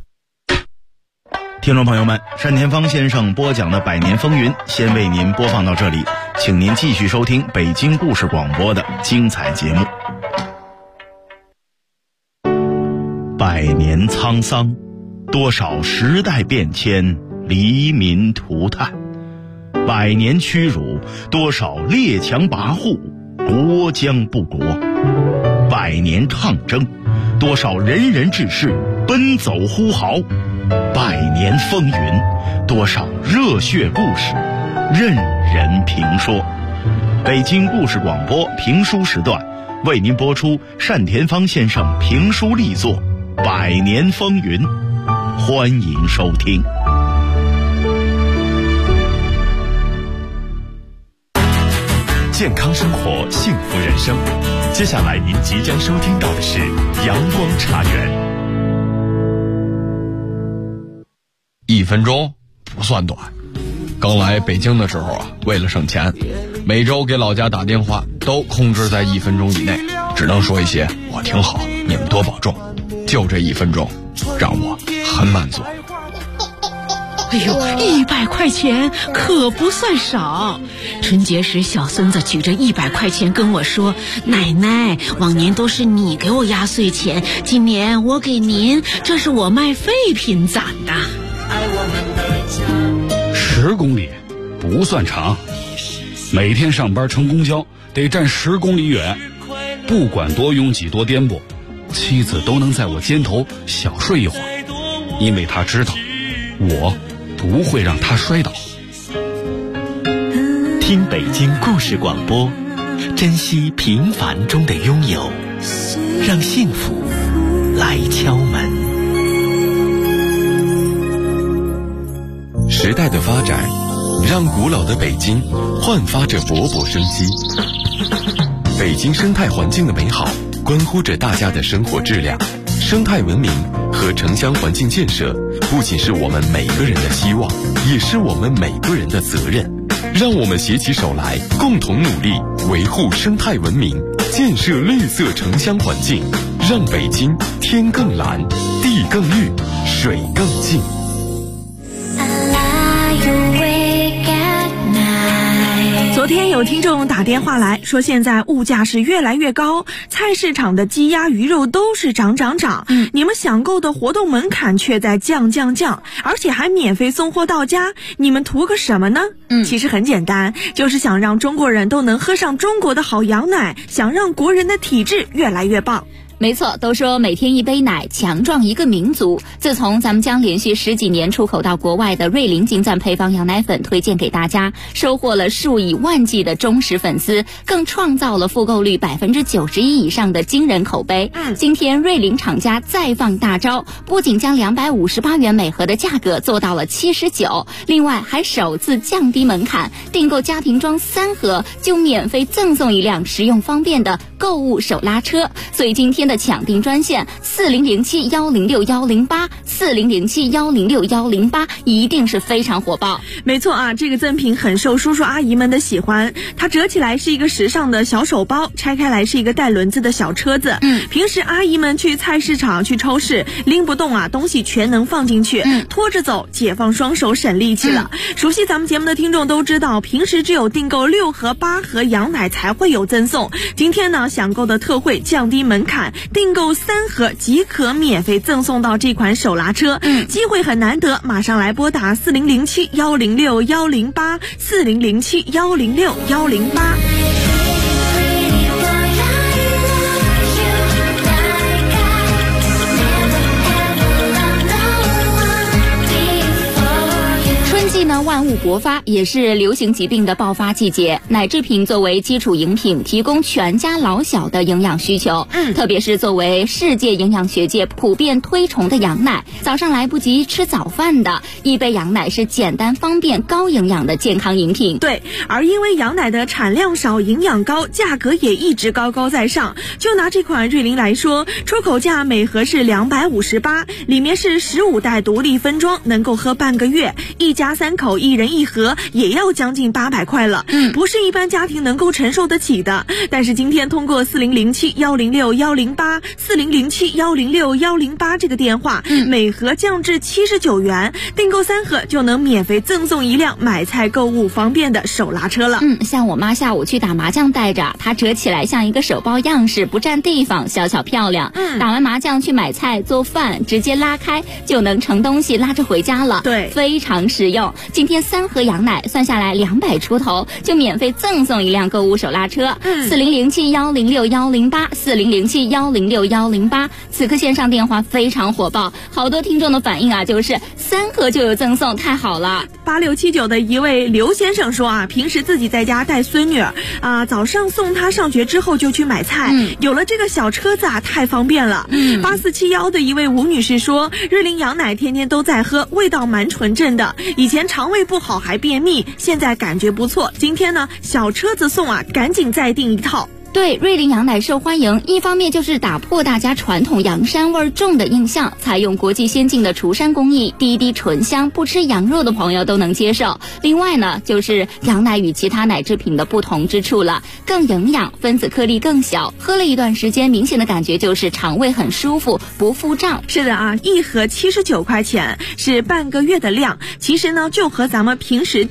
听众朋友们，单田芳先生播讲的《百年风云》先为您播放到这里，请您继续收听北京故事广播的精彩节目。百年沧桑，多少时代变迁，黎民涂炭；百年屈辱，多少列强跋扈，国将不国；百年抗争，多少仁人志士奔走呼号；百年风云，多少热血故事任人评说。北京故事广播评书时段为您播出单田芳先生评书力作《百年风云》，欢迎收听。 健康生活，幸福人生。接下来您即将收听到的是阳光茶园。 1分钟不算短。刚来北京的时候啊，为了省钱，每周给老家打电话都控制在1分钟以内，只能说一些我挺好，你们多保重。就这1分钟，让我很满足。 哎呦，100块钱可不算少。春节时，小孙子举着100块钱跟我说：“奶奶，往年都是你给我压岁钱，今年我给您，这是我卖废品攒的。 ”10公里不算长，每天上班乘公交得站10公里远，不管多拥挤多颠簸，妻子都能在我肩头小睡一会儿，因为她知道我不会让她摔倒。 听北京故事广播，珍惜平凡中的拥有，让幸福来敲门。 时代的发展让古老的北京焕发着勃勃生机。北京生态环境的美好关乎着大家的生活质量。 生态文明和城乡环境建设不仅是我们每个人的希望，也是我们每个人的责任。让我们携起手来，共同努力维护生态文明，建设绿色城乡环境，让北京天更蓝，地更绿，水更净。 昨天有听众打电话来说，现在物价是越来越高，菜市场的鸡鸭鱼肉都是涨。你们想购的活动门槛却在降，而且还免费送货到家，你们图个什么呢？其实很简单，就是想让中国人都能喝上中国的好羊奶，想让国人的体质越来越棒。 没错，都说每天一杯奶强壮一个民族。自从咱们将连续10几年出口到国外的瑞麟金钻配方羊奶粉推荐给大家，收获了数以万计的忠实粉丝，更创造了复购率91%以上的惊人口碑。今天瑞麟厂家再放大招，不仅将258元每盒的价格做到了79，另外还首次降低门槛，订购家庭装3盒就免费赠送一辆实用方便的购物手拉车。所以今天的抢订专线4007106108 4007106108一定是非常火爆。 没错啊，这个赠品很受叔叔阿姨们的喜欢，它折起来是一个时尚的小手包，拆开来是一个带轮子的小车子。平时阿姨们去菜市场去超市拎不动啊，东西全能放进去，拖着走，解放双手省力气了。熟悉咱们节目的听众都知道，平时只有订购6盒8盒羊奶才会有赠送，今天呢想购的特惠降低门槛，订购3盒即可免费赠送到这款手拉车。机会很难得，马上来拨打4007106108 4007106108。 万物勃发，也是流行疾病的爆发季节。奶制品作为基础饮品，提供全家老小的营养需求。特别是作为世界营养学界普遍推崇的羊奶，早上来不及吃早饭的一杯羊奶是简单方便高营养的健康饮品。 对，而因为羊奶的产量少，营养高，价格也一直高高在上。就拿这款瑞麟来说，出口价每盒是258，里面是15袋独立分装，能够喝半个月，一家3口1人1盒也要将近800块了，不是一般家庭能够承受得起的。但是今天通过4007106108 4007106108这个电话，每盒降至79元，订购3盒就能免费赠送一辆买菜购物方便的手拉车了。 像我妈下午去打麻将带着，它折起来像一个手包样式，不占地方，小巧漂亮。打完麻将去买菜做饭，直接拉开就能盛东西拉着回家了。 对， 非常实用。今天3盒羊奶算下来200出头，就免费赠送一辆购物手拉车。4007106108 4007106108，此刻线上电话非常火爆，好多听众的反应啊，就是3盒就有赠送，太好了。 8679的一位刘先生说啊，平时自己在家带孙女早上送她上学之后就去买菜，有了这个小车子啊，太方便了。8471的一位吴女士说，瑞麟羊奶天天都在喝，味道蛮纯正的，以前肠胃不好还便秘，现在感觉不错，今天呢小车子送啊，赶紧再订一套。 对，瑞麟羊奶受欢迎，一方面就是打破大家传统羊膻味重的印象，采用国际先进的除膻工艺，滴滴醇香，不吃羊肉的朋友都能接受。另外呢，就是羊奶与其他奶制品的不同之处了，更营养，分子颗粒更小，喝了一段时间，明显的感觉就是肠胃很舒服，不腹胀。 是的啊，一盒79块钱是半个月的量，其实呢就和咱们平时